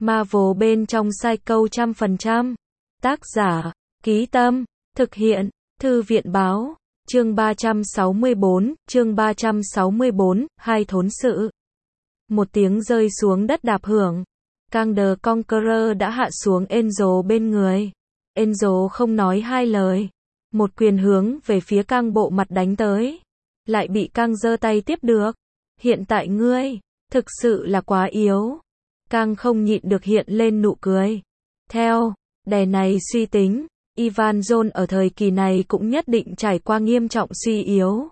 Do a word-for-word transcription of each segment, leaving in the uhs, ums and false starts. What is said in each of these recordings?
Marvel bên trong Psycho trăm phần trăm. Tác giả, Ký Tâm, thực hiện, Thư viện Báo, chương ba trăm sáu mươi bốn, chương ba trăm sáu mươi bốn, hai thốn sự. Một tiếng rơi xuống đất đạp hưởng. Kang the Conqueror đã hạ xuống Angel bên người. Angel không nói hai lời. Một quyền hướng về phía Kang bộ mặt đánh tới. Lại bị Kang giơ tay tiếp được. Hiện tại ngươi, thực sự là quá yếu. Kang không nhịn được hiện lên nụ cười. Theo, đè này suy tính, Ivan John ở thời kỳ này cũng nhất định trải qua nghiêm trọng suy yếu.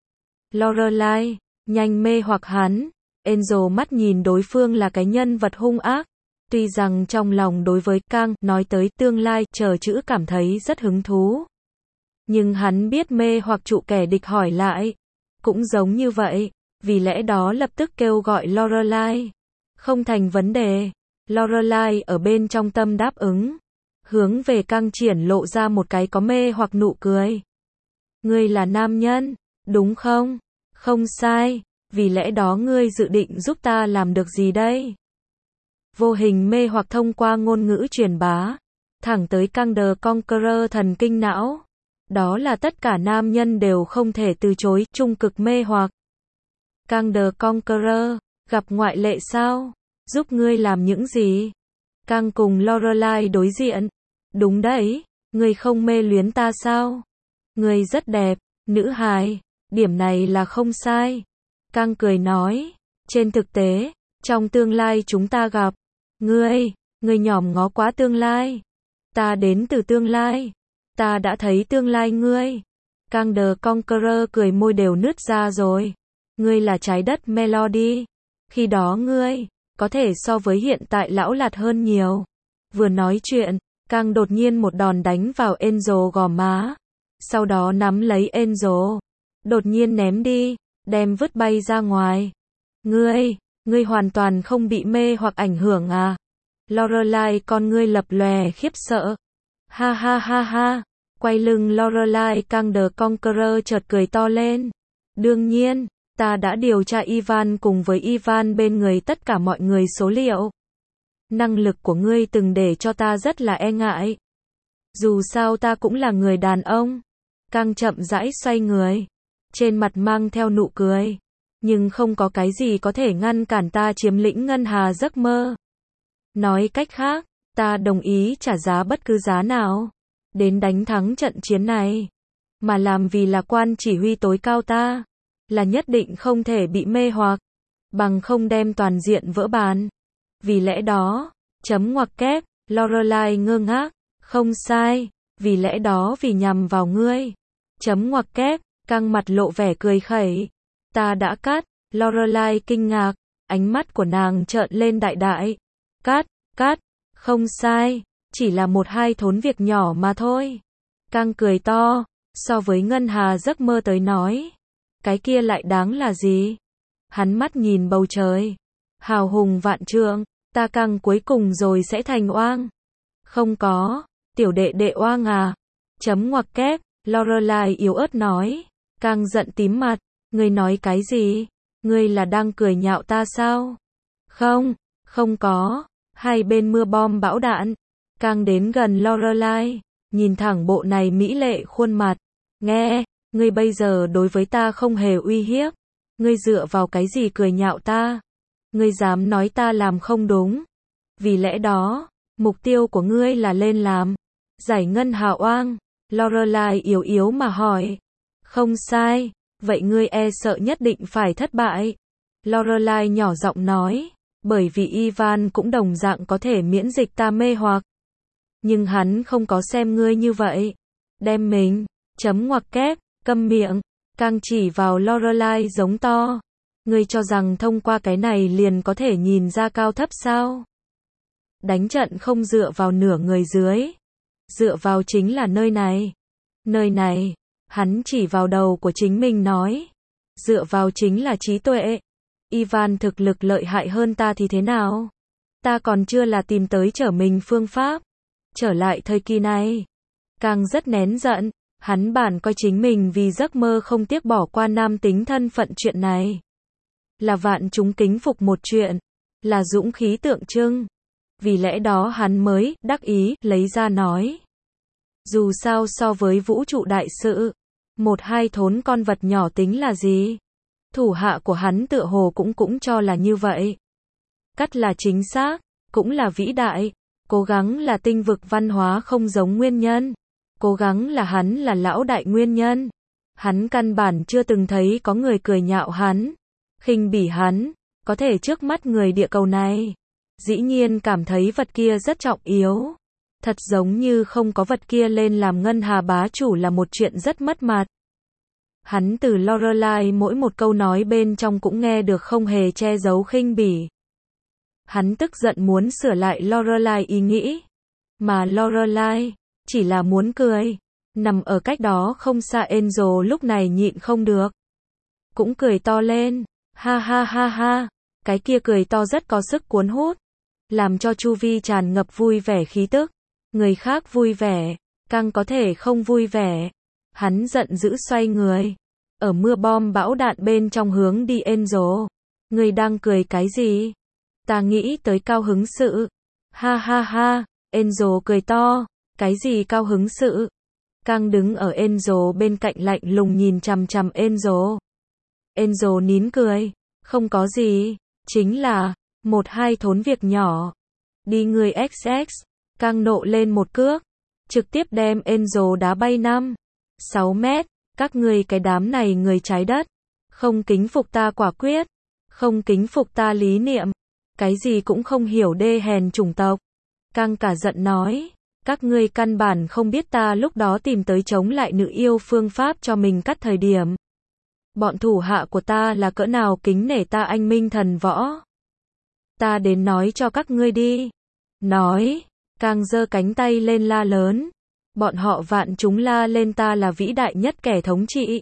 Lorelai, nhanh mê hoặc hắn. Angel mắt nhìn đối phương là cái nhân vật hung ác. Tuy rằng trong lòng đối với Kang nói tới tương lai chờ chữ cảm thấy rất hứng thú. Nhưng hắn biết mê hoặc trụ kẻ địch hỏi lại. Cũng giống như vậy, vì lẽ đó lập tức kêu gọi Lorelai. Không thành vấn đề. Lorelai ở bên trong tâm đáp ứng. Hướng về Kang triển lộ ra một cái có mê hoặc nụ cười. Ngươi là nam nhân, đúng không? Không sai, vì lẽ đó ngươi dự định giúp ta làm được gì đây? Vô hình mê hoặc thông qua ngôn ngữ truyền bá, thẳng tới Kang the Conqueror thần kinh não. Đó là tất cả nam nhân đều không thể từ chối, trung cực mê hoặc. Kang the Conqueror, gặp ngoại lệ sao? Giúp ngươi làm những gì? Kang cùng Lorelai đối diện. Đúng đấy, ngươi không mê luyến ta sao? Ngươi rất đẹp, nữ hài, điểm này là không sai. Kang cười nói, trên thực tế, trong tương lai chúng ta gặp. Ngươi, ngươi nhòm ngó quá tương lai. Ta đến từ tương lai. Ta đã thấy tương lai ngươi. Kang the Conqueror cười môi đều nứt ra rồi. Ngươi là trái đất Melody. Khi đó ngươi, có thể so với hiện tại lão lạt hơn nhiều. Vừa nói chuyện, Kang đột nhiên một đòn đánh vào Angel gò má. Sau đó nắm lấy Angel. Đột nhiên ném đi, đem vứt bay ra ngoài. Ngươi, ngươi hoàn toàn không bị mê hoặc ảnh hưởng à? Lorelai con ngươi lập lòe khiếp sợ. Ha ha ha ha. Quay lưng Lorelai, Kang the Conqueror chợt cười to lên. Đương nhiên, ta đã điều tra Ivan cùng với Ivan bên người tất cả mọi người số liệu. Năng lực của ngươi từng để cho ta rất là e ngại. Dù sao ta cũng là người đàn ông. Kang chậm rãi xoay người. Trên mặt mang theo nụ cười. Nhưng không có cái gì có thể ngăn cản ta chiếm lĩnh ngân hà giấc mơ. Nói cách khác, ta đồng ý trả giá bất cứ giá nào. Đến đánh thắng trận chiến này. Mà làm vì là quan chỉ huy tối cao ta. Là nhất định không thể bị mê hoặc. Bằng không đem toàn diện vỡ bàn. Vì lẽ đó, chấm ngoặc kép, Lorelai ngơ ngác, không sai, vì lẽ đó vì nhằm vào ngươi. Chấm ngoặc kép, Kang mặt lộ vẻ cười khẩy. Ta đã cắt, Lorelai kinh ngạc, ánh mắt của nàng trợn lên đại đại. Cắt, cắt, không sai, chỉ là một hai thốn việc nhỏ mà thôi. Kang cười to, so với ngân hà giấc mơ tới nói. Cái kia lại đáng là gì? Hắn mắt nhìn bầu trời. Hào hùng vạn trượng, ta Kang cuối cùng rồi sẽ thành oang. Không có, tiểu đệ đệ oang à? Chấm ngoặc kép, Lorelai yếu ớt nói. Kang giận tím mặt, ngươi nói cái gì? Ngươi là đang cười nhạo ta sao? Không, không có, hai bên mưa bom bão đạn. Kang đến gần Lorelai, nhìn thẳng bộ này mỹ lệ khuôn mặt. Nghe, ngươi bây giờ đối với ta không hề uy hiếp. Ngươi dựa vào cái gì cười nhạo ta? Ngươi dám nói ta làm không đúng. Vì lẽ đó, mục tiêu của ngươi là lên làm giải ngân hà oang. Lorelai yếu yếu mà hỏi. Không sai, vậy ngươi e sợ nhất định phải thất bại. Lorelai nhỏ giọng nói, bởi vì Ivan cũng đồng dạng có thể miễn dịch ta mê hoặc. Nhưng hắn không có xem ngươi như vậy. Đem mình, chấm ngoặc kép, câm miệng. Kang chỉ vào Lorelai giống to. Ngươi cho rằng thông qua cái này liền có thể nhìn ra cao thấp sao? Đánh trận không dựa vào nửa người dưới. Dựa vào chính là nơi này. Nơi này, hắn chỉ vào đầu của chính mình nói. Dựa vào chính là trí tuệ. Ivan thực lực lợi hại hơn ta thì thế nào? Ta còn chưa là tìm tới trở mình phương pháp. Trở lại thời kỳ này. Kang rất nén giận. Hắn bản coi chính mình vì giấc mơ không tiếc bỏ qua nam tính thân phận chuyện này. Là vạn chúng kính phục một chuyện. Là dũng khí tượng trưng. vì lẽ đó hắn mới đắc ý lấy ra nói. Dù sao so với vũ trụ đại sự, một hai thốn con vật nhỏ tính là gì? Thủ hạ của hắn tựa hồ cũng cũng cho là như vậy. Cắt là chính xác, cũng là vĩ đại, cố gắng là tinh vực văn hóa không giống nguyên nhân, cố gắng là hắn là lão đại nguyên nhân. Hắn căn bản chưa từng thấy có người cười nhạo hắn, khinh bỉ hắn, có thể trước mắt người địa cầu này, dĩ nhiên cảm thấy vật kia rất trọng yếu. Thật giống như không có vật kia lên làm ngân hà bá chủ là một chuyện rất mất mặt. Hắn từ Lorelai mỗi một câu nói bên trong cũng nghe được không hề che giấu khinh bỉ. Hắn tức giận muốn sửa lại Lorelai ý nghĩ, mà Lorelai chỉ là muốn cười. Nằm ở cách đó không xa Angel lúc này nhịn không được, cũng cười to lên, ha ha ha ha, cái kia cười to rất có sức cuốn hút, làm cho chu vi tràn ngập vui vẻ khí tức. Người khác vui vẻ, càng có thể không vui vẻ. Hắn giận dữ xoay người, ở mưa bom bão đạn bên trong hướng đi Angel. Người đang cười cái gì? Ta nghĩ tới cao hứng sự. Ha ha ha, Angel cười to, cái gì cao hứng sự? Càng đứng ở Angel bên cạnh lạnh lùng nhìn chằm chằm Angel. Angel nín cười, không có gì, chính là một hai thốn việc nhỏ. Đi người ích ích. Càng nộ lên một cước, trực tiếp đem Angel đá bay năm, sáu mét. Các ngươi cái đám này người trái đất, không kính phục ta quả quyết, không kính phục ta lý niệm, cái gì cũng không hiểu đê hèn chủng tộc. Càng cả giận nói, các ngươi căn bản không biết ta lúc đó tìm tới chống lại nữ yêu phương pháp cho mình cắt thời điểm. Bọn thủ hạ của ta là cỡ nào kính nể ta anh minh thần võ. Ta đến nói cho các ngươi đi. Nói. Càng giơ cánh tay lên la lớn. Bọn họ vạn chúng la lên ta là vĩ đại nhất kẻ thống trị.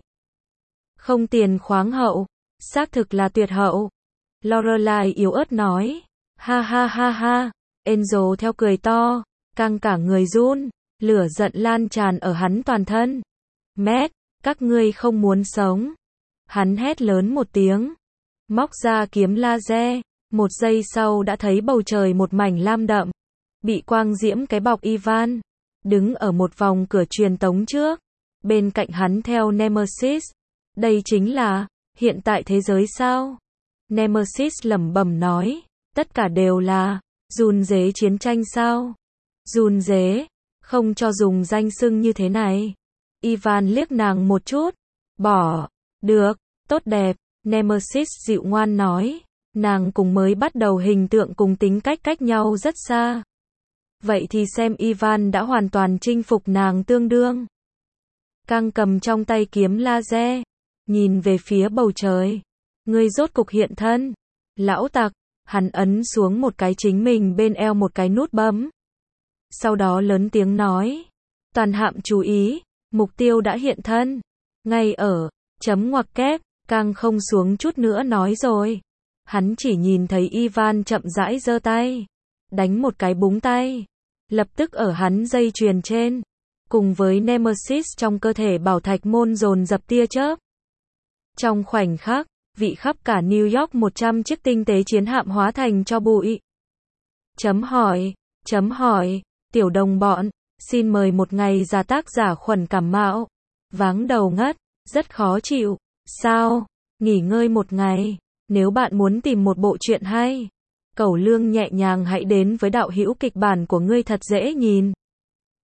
Không tiền khoáng hậu. Xác thực là tuyệt hậu. Lorelai yếu ớt nói. Ha ha ha ha. Angel theo cười to. Càng cả người run. Lửa giận lan tràn ở hắn toàn thân. Mét, các ngươi không muốn sống. Hắn hét lớn một tiếng. Móc ra kiếm laser. Một giây sau đã thấy bầu trời một mảnh lam đậm. Bị quang diễm cái bọc Ivan, đứng ở một vòng cửa truyền tống trước, bên cạnh hắn theo Nemesis. Đây chính là hiện tại thế giới sao? Nemesis lẩm bẩm nói, tất cả đều là run rế chiến tranh sao? Run rế, không cho dùng danh xưng như thế này. Ivan liếc nàng một chút, bỏ, được, tốt đẹp. Nemesis dịu ngoan nói, nàng cùng mới bắt đầu hình tượng cùng tính cách cách nhau rất xa. Vậy thì xem Ivan đã hoàn toàn chinh phục nàng tương đương. Càng cầm trong tay kiếm laser, nhìn về phía bầu trời. Ngươi rốt cục hiện thân. Lão tặc, hắn ấn xuống một cái chính mình bên eo một cái nút bấm. Sau đó lớn tiếng nói. Toàn hạm chú ý, mục tiêu đã hiện thân. Ngay ở, chấm ngoặc kép, càng không xuống chút nữa nói rồi. Hắn chỉ nhìn thấy Ivan chậm rãi giơ tay. Đánh một cái búng tay. Lập tức ở hắn dây chuyền trên, cùng với Nemesis trong cơ thể bảo thạch môn dồn dập tia chớp. Trong khoảnh khắc, vị khắp cả New York một trăm chiếc tinh tế chiến hạm hóa thành cho bụi. Chấm hỏi, chấm hỏi, tiểu đồng bọn, xin mời một ngày giả tác giả khuẩn cảm mạo, váng đầu ngất, rất khó chịu, sao, nghỉ ngơi một ngày, nếu bạn muốn tìm một bộ truyện hay. Cẩu Lương nhẹ nhàng hãy đến với đạo hữu kịch bản của ngươi thật dễ nhìn.